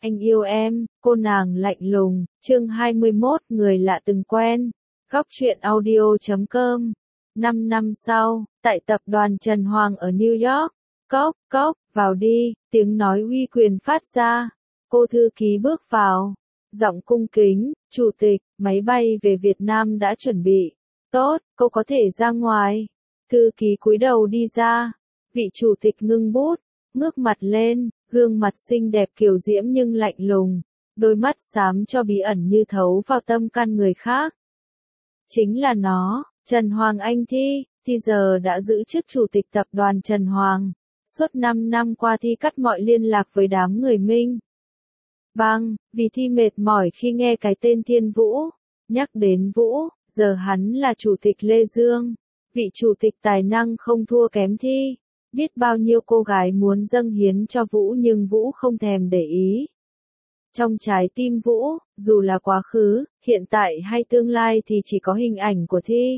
Anh yêu em, cô nàng lạnh lùng, chương 21 người lạ từng quen. Góc truyện audio.com. 5 năm sau, tại tập đoàn Trần Hoàng ở New York, cốc, cốc, vào đi, tiếng nói uy quyền phát ra. Cô thư ký bước vào, giọng cung kính, chủ tịch, máy bay về Việt Nam đã chuẩn bị. Tốt, cô có thể ra ngoài. Thư ký cúi đầu đi ra. Vị chủ tịch ngưng bút, ngước mặt lên, gương mặt xinh đẹp kiều diễm nhưng lạnh lùng, đôi mắt xám cho bí ẩn như thấu vào tâm can người khác. Chính là nó, Trần Hoàng Anh Thi giờ đã giữ chức chủ tịch tập đoàn Trần Hoàng. Suốt 5 năm qua Thi cắt mọi liên lạc với đám người Minh Bang, vì Thi mệt mỏi khi nghe cái tên Thiên Vũ. Nhắc đến Vũ, giờ hắn là chủ tịch Lê Dương, vị chủ tịch tài năng không thua kém Thi. Biết bao nhiêu cô gái muốn dâng hiến cho Vũ nhưng Vũ không thèm để ý. Trong trái tim Vũ, dù là quá khứ, hiện tại hay tương lai thì chỉ có hình ảnh của Thi.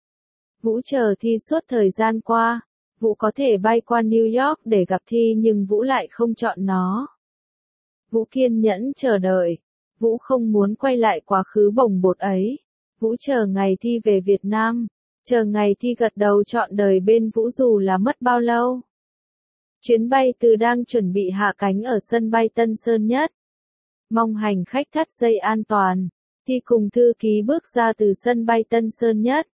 Vũ chờ Thi suốt thời gian qua. Vũ có thể bay qua New York để gặp Thi nhưng Vũ lại không chọn nó. Vũ kiên nhẫn chờ đợi. Vũ không muốn quay lại quá khứ bồng bột ấy. Vũ chờ ngày Thi về Việt Nam. Chờ ngày Thi gật đầu chọn đời bên Vũ dù là mất bao lâu. Chuyến bay từ đang chuẩn bị hạ cánh ở sân bay Tân Sơn Nhất. Mong hành khách thắt dây an toàn. Thi cùng thư ký bước ra từ sân bay Tân Sơn Nhất.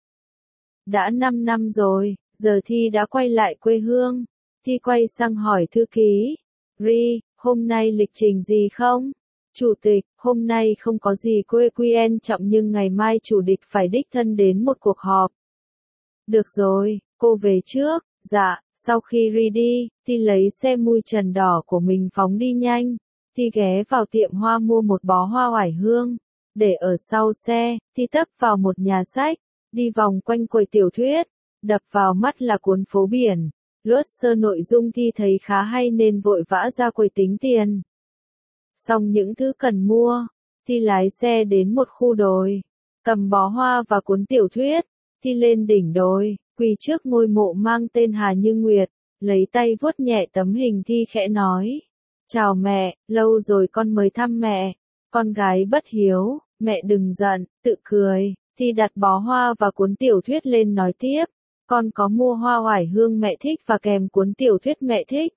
Đã 5 năm rồi, giờ Thi đã quay lại quê hương. Thi quay sang hỏi thư ký. Ri, hôm nay lịch trình gì không? Chủ tịch, hôm nay không có gì quan trọng nhưng ngày mai chủ tịch phải đích thân đến một cuộc họp. Được rồi, cô về trước. Dạ, sau khi Ri đi, Thi lấy xe mui trần đỏ của mình phóng đi nhanh. Thi ghé vào tiệm hoa mua một bó hoa oải hương. Để ở sau xe, Thi tấp vào một nhà sách. Đi vòng quanh quầy tiểu thuyết. Đập vào mắt là cuốn Phố Biển. Lướt sơ nội dung Thi thấy khá hay nên vội vã ra quầy tính tiền. Xong những thứ cần mua, Thi lái xe đến một khu đồi. Cầm bó hoa và cuốn tiểu thuyết. Thi lên đỉnh đồi, quỳ trước ngôi mộ mang tên Hà Như Nguyệt, lấy tay vuốt nhẹ tấm hình Thi khẽ nói. Chào mẹ, lâu rồi con mới thăm mẹ. Con gái bất hiếu, mẹ đừng giận, tự cười. Thi đặt bó hoa và cuốn tiểu thuyết lên nói tiếp. Con có mua hoa oải hương mẹ thích và kèm cuốn tiểu thuyết mẹ thích.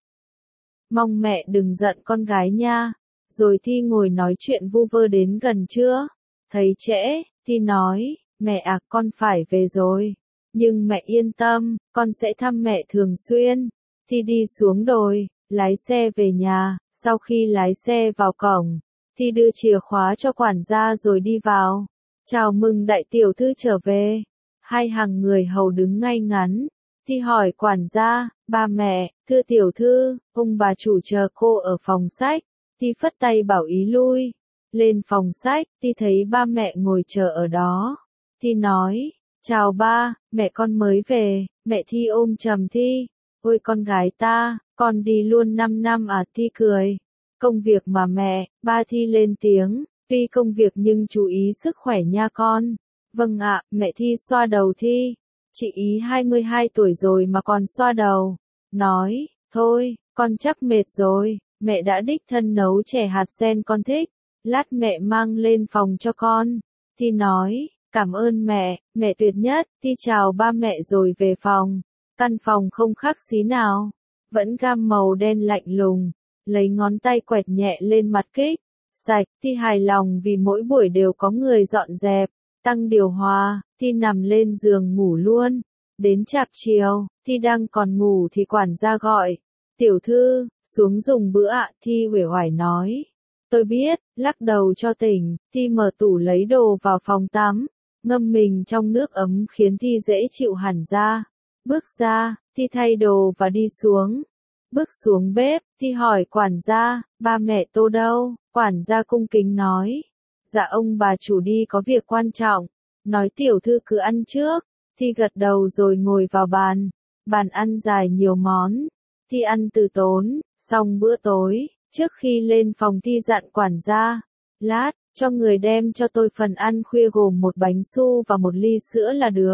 Mong mẹ đừng giận con gái nha. Rồi Thi ngồi nói chuyện vu vơ đến gần trưa. Thấy trễ, Thi nói. Mẹ à, con phải về rồi. Nhưng mẹ yên tâm, con sẽ thăm mẹ thường xuyên. Thi đi xuống đồi, lái xe về nhà. Sau khi lái xe vào cổng, Thi đưa chìa khóa cho quản gia rồi đi vào. Chào mừng đại tiểu thư trở về. Hai hàng người hầu đứng ngay ngắn. Thi hỏi quản gia, ba mẹ, thưa tiểu thư, ông bà chủ chờ cô ở phòng sách. Thi phất tay bảo ý lui. Lên phòng sách, Thi thấy ba mẹ ngồi chờ ở đó. Thi nói, chào ba, mẹ con mới về. Mẹ Thi ôm chầm Thi. Ôi con gái ta, con đi luôn 5 năm à? Thi cười. Công việc mà mẹ, ba Thi lên tiếng. Tuy công việc nhưng chú ý sức khỏe nha con. Vâng ạ, mẹ Thi xoa đầu Thi. Chị ý 22 tuổi rồi mà còn xoa đầu. Nói, thôi, con chắc mệt rồi. Mẹ đã đích thân nấu chè hạt sen con thích. Lát mẹ mang lên phòng cho con. Thi nói, cảm ơn mẹ tuyệt nhất. Thi chào ba mẹ rồi về phòng. Căn phòng không khác xí nào. Vẫn gam màu đen lạnh lùng. Lấy ngón tay quẹt nhẹ lên mặt kích. Sạch, Thi hài lòng vì mỗi buổi đều có người dọn dẹp. Tăng điều hòa, Thi nằm lên giường ngủ luôn. Đến chạp chiều, Thi đang còn ngủ thì quản gia gọi. Tiểu thư, xuống dùng bữa ạ. Thi uể oải nói. Tôi biết, lắc đầu cho tỉnh. Thi mở tủ lấy đồ vào phòng tắm. Ngâm mình trong nước ấm khiến Thi dễ chịu hẳn ra. Bước ra, Thi thay đồ và đi xuống. Bước xuống bếp, Thi hỏi quản gia, ba mẹ Tô đâu? Quản gia cung kính nói. Dạ ông bà chủ đi có việc quan trọng. Nói tiểu thư cứ ăn trước. Thi gật đầu rồi ngồi vào bàn. Bàn ăn dài nhiều món. Thi ăn từ tốn. Xong bữa tối, trước khi lên phòng Thi dặn quản gia. Lát, cho người đem cho tôi phần ăn khuya gồm một bánh su và một ly sữa là được.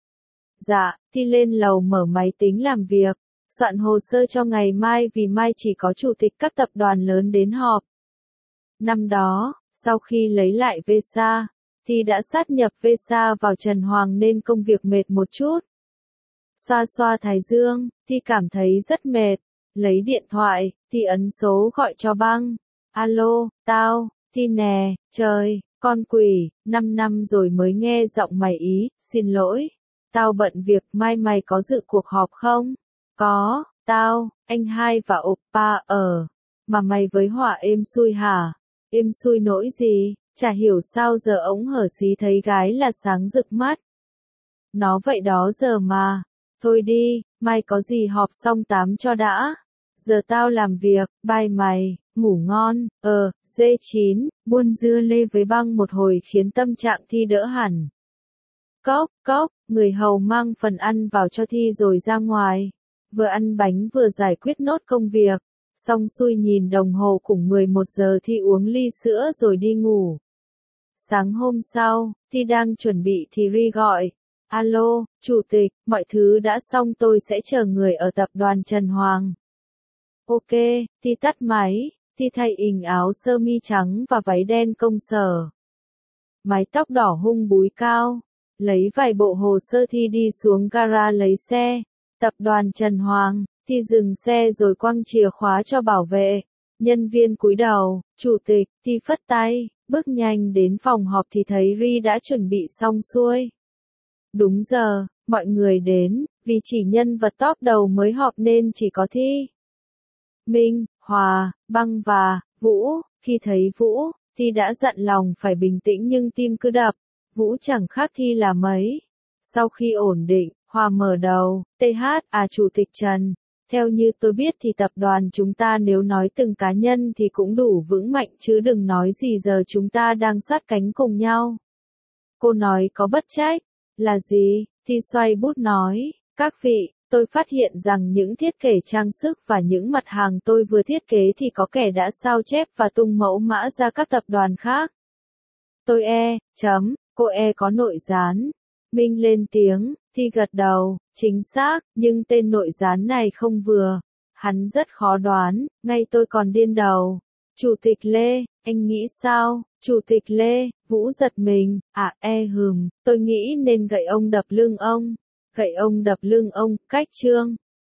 Dạ, Thi lên lầu mở máy tính làm việc. Soạn hồ sơ cho ngày mai vì mai chỉ có chủ tịch các tập đoàn lớn đến họp. Năm đó, sau khi lấy lại Vesa, thì đã sát nhập Vesa vào Trần Hoàng nên công việc mệt một chút. Xoa xoa thái dương, thì cảm thấy rất mệt. Lấy điện thoại, thì ấn số gọi cho Băng. Alo, tao, thì nè, trời, con quỷ, 5 năm rồi mới nghe giọng mày ý, xin lỗi. Tao bận việc, mai mày có dự cuộc họp không? Có, tao, anh hai và oppa ở. Mà mày với Họa êm xuôi hả? Êm xuôi nỗi gì? Chả hiểu sao giờ ống hở xí thấy gái là sáng rực mắt. Nó vậy đó giờ mà. Thôi đi, mai có gì họp xong tám cho đã. Giờ tao làm việc, bye mày, ngủ ngon. D9, buôn dưa lê với Băng một hồi khiến tâm trạng Thi đỡ hẳn. Cốc, cốc, người hầu mang phần ăn vào cho Thi rồi ra ngoài. Vừa ăn bánh vừa giải quyết nốt công việc. Xong xuôi nhìn đồng hồ cũng 11 giờ Thi uống ly sữa rồi đi ngủ. Sáng hôm sau, Thi đang chuẩn bị thì Ri gọi. Alo, chủ tịch, mọi thứ đã xong tôi sẽ chờ người ở tập đoàn Trần Hoàng. Ok, Thi tắt máy, Thi thay ình áo sơ mi trắng và váy đen công sở. Mái tóc đỏ hung búi cao, lấy vài bộ hồ sơ Thi đi xuống gara lấy xe. Tập đoàn Trần Hoàng, Thi dừng xe rồi quăng chìa khóa cho bảo vệ. Nhân viên cúi đầu, chủ tịch, Thi phất tay, bước nhanh đến phòng họp thì thấy Ri đã chuẩn bị xong xuôi. Đúng giờ, mọi người đến, vì chỉ nhân vật top đầu mới họp nên chỉ có Thi, Minh, Hòa, Băng và Vũ. Khi thấy Vũ, Thi đã dặn lòng phải bình tĩnh nhưng tim cứ đập. Vũ chẳng khác Thi là mấy. Sau khi ổn định, Hòa mở đầu, Chủ tịch Trần. Theo như tôi biết thì tập đoàn chúng ta nếu nói từng cá nhân thì cũng đủ vững mạnh chứ đừng nói gì giờ chúng ta đang sát cánh cùng nhau. Cô nói có bất trách. Là gì? Thi xoay bút nói, các vị, tôi phát hiện rằng những thiết kế trang sức và những mặt hàng tôi vừa thiết kế thì có kẻ đã sao chép và tung mẫu mã ra các tập đoàn khác. Tôi cô có nội gián. Minh lên tiếng, Thi gật đầu, chính xác, nhưng tên nội gián này không vừa. Hắn rất khó đoán, ngay tôi còn điên đầu. Chủ tịch Lê, anh nghĩ sao? Chủ tịch Lê, Vũ giật mình, tôi nghĩ nên gậy ông đập lưng ông. Gậy ông đập lưng ông, cách chương.